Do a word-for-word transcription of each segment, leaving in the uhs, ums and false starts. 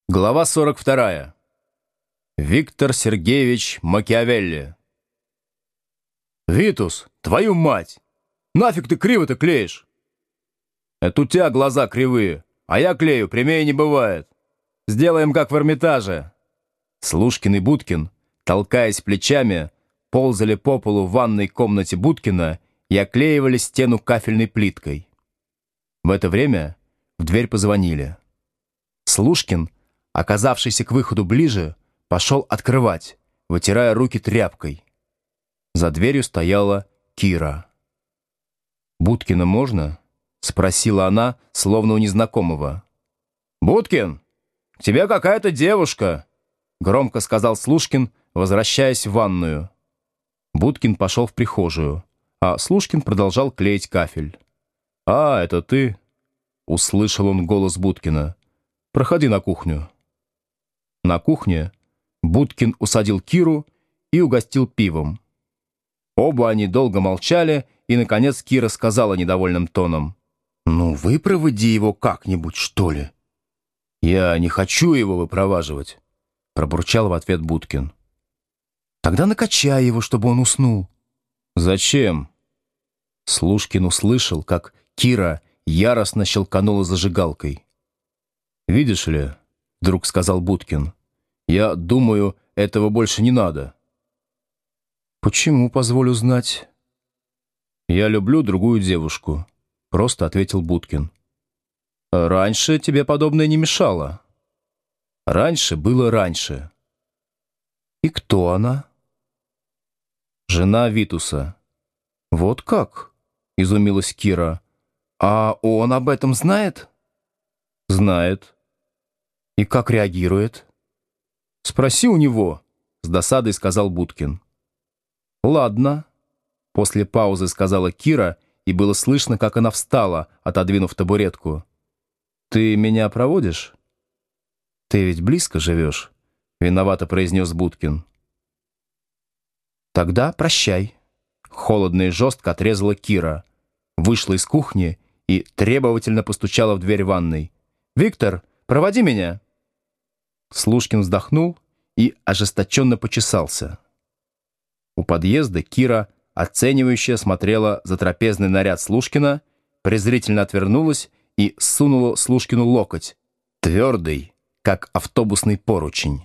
Глава сорок вторая. Виктор Сергеевич Макиавелли. «Витус, твою мать! Нафиг ты криво-то клеишь?» «Это у тебя глаза кривые, а я клею, прямее не бывает. Сделаем как в Эрмитаже». Слушкин и Будкин, толкаясь плечами, ползали по полу в ванной комнате Будкина и оклеивали стену кафельной плиткой. В это время в дверь позвонили. Слушкин, оказавшийся к выходу ближе, пошел открывать, вытирая руки тряпкой. За дверью стояла Кира. «Будкина можно?» — спросила она, словно у незнакомого. «Будкин, к тебе какая-то девушка!» — громко сказал Слушкин, возвращаясь в ванную. Будкин пошел в прихожую, а Слушкин продолжал клеить кафель. «А, это ты?» — услышал он голос Будкина. «Проходи на кухню». На кухне Будкин усадил Киру и угостил пивом. Оба они долго молчали, и, наконец, Кира сказала недовольным тоном: «Ну, выпроводи его как-нибудь, что ли?» «Я не хочу его выпроваживать», — пробурчал в ответ Будкин. «Тогда накачай его, чтобы он уснул». «Зачем?» Слушкин услышал, как Кира яростно щелканула зажигалкой. «Видишь ли, — вдруг сказал Будкин, — я думаю, этого больше не надо». «Почему, позволю знать?» «Я люблю другую девушку», — просто ответил Будкин. «Раньше тебе подобное не мешало». «Раньше было раньше». «И кто она?» «Жена Витуса». «Вот как?» — изумилась Кира. «А он об этом знает?» «Знает». «И как реагирует?» «Спроси у него», — с досадой сказал Будкин. «Ладно», — после паузы сказала Кира, и было слышно, как она встала, отодвинув табуретку. «Ты меня проводишь?» «Ты ведь близко живешь», — виновато произнес Будкин. «Тогда прощай», — холодно и жестко отрезала Кира, вышла из кухни и требовательно постучала в дверь ванной. «Виктор, проводи меня!» Слушкин вздохнул и ожесточенно почесался. У подъезда Кира, оценивающе смотрела за трапезный наряд Слушкина, презрительно отвернулась и сунула Слушкину локоть, твердый, как автобусный поручень.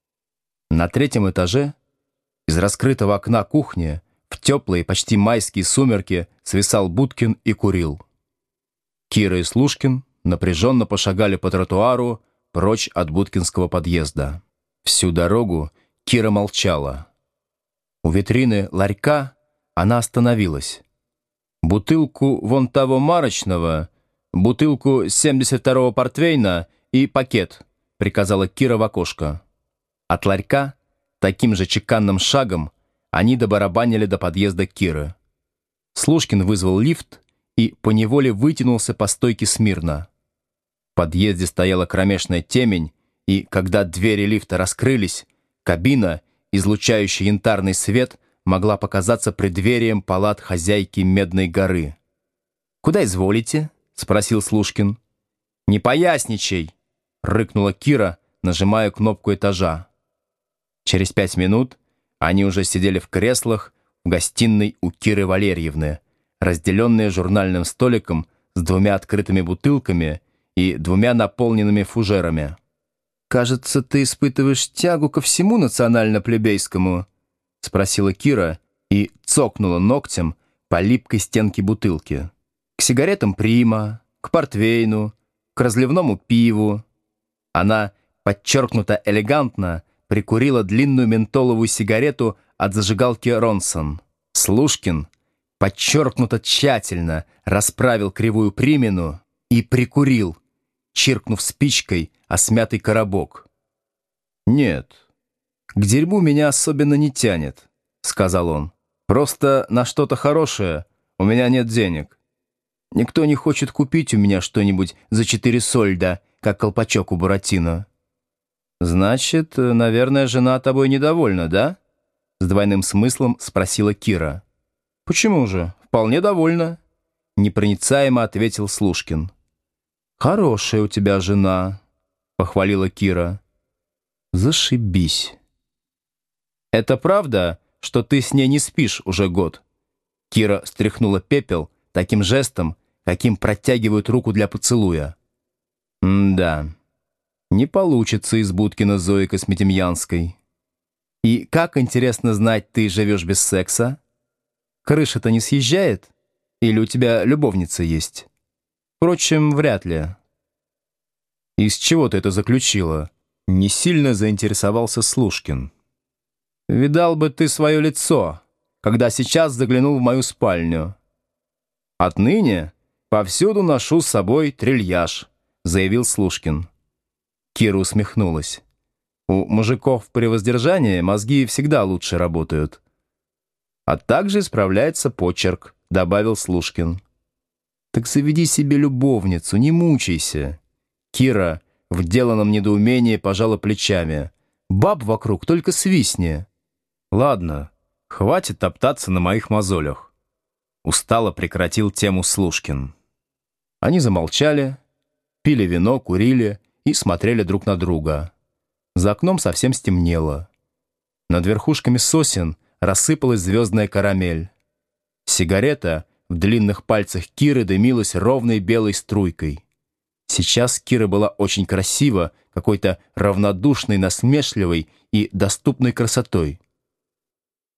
На третьем этаже из раскрытого окна кухни в теплые, почти майские сумерки свисал Будкин и курил. Кира и Слушкин напряженно пошагали по тротуару прочь от будкинского подъезда. Всю дорогу Кира молчала. У витрины ларька она остановилась. «Бутылку вон того марочного, бутылку семьдесят второго портвейна и пакет», — приказала Кира в окошко. От ларька таким же чеканным шагом они добарабанили до подъезда Киры. Слушкин вызвал лифт и поневоле вытянулся по стойке смирно. В подъезде стояла кромешная темень, и, когда двери лифта раскрылись, кабина, излучающая янтарный свет, могла показаться преддверием палат хозяйки Медной горы. «Куда изволите?» — спросил Слушкин. «Не поясничай!» — рыкнула Кира, нажимая кнопку этажа. Через пять минут они уже сидели в креслах в гостиной у Киры Валерьевны, разделенные журнальным столиком с двумя открытыми бутылками и двумя наполненными фужерами. «Кажется, ты испытываешь тягу ко всему национально-плебейскому», — спросила Кира и цокнула ногтем по липкой стенке бутылки. «К сигаретам прима, к портвейну, к разливному пиву». Она подчеркнуто элегантно прикурила длинную ментоловую сигарету от зажигалки «Ронсон». Слушкин подчеркнуто тщательно расправил кривую примину и прикурил, чиркнув спичкой о смятый коробок. «Нет, к дерьму меня особенно не тянет», — сказал он. «Просто на что-то хорошее у меня нет денег. Никто не хочет купить у меня что-нибудь за четыре сольда, как колпачок у Буратино». «Значит, наверное, жена тобой недовольна, да?» С двойным смыслом спросила Кира. «Почему же? Вполне довольна», — непроницаемо ответил Слушкин. «Хорошая у тебя жена», похвалила Кира. Зашибись. Это правда, что ты с ней не спишь уже год? Кира стряхнула пепел таким жестом, каким протягивают руку для поцелуя. М-да, не получится из Будкина Зои Косметемьянской. И как, интересно знать, ты живешь без секса? Крыша-то не съезжает? Или у тебя любовница есть? Впрочем, вряд ли. Из чего ты это заключила? Не сильно заинтересовался Слушкин. Видал бы ты свое лицо, когда сейчас заглянул в мою спальню. Отныне повсюду ношу с собой трильяж, заявил Слушкин. Кира усмехнулась. У мужиков при воздержании мозги всегда лучше работают. А также исправляется почерк, добавил Слушкин. Так заведи себе любовницу, не мучайся. Кира в деланном недоумении пожала плечами. Баб вокруг только свистни. Ладно, хватит топтаться на моих мозолях. Устало прекратил тему Слушкин. Они замолчали, пили вино, курили и смотрели друг на друга. За окном совсем стемнело. Над верхушками сосен рассыпалась звездная карамель. Сигарета в длинных пальцах Киры дымилась ровной белой струйкой. Сейчас Кира была очень красива, какой-то равнодушной, насмешливой и доступной красотой.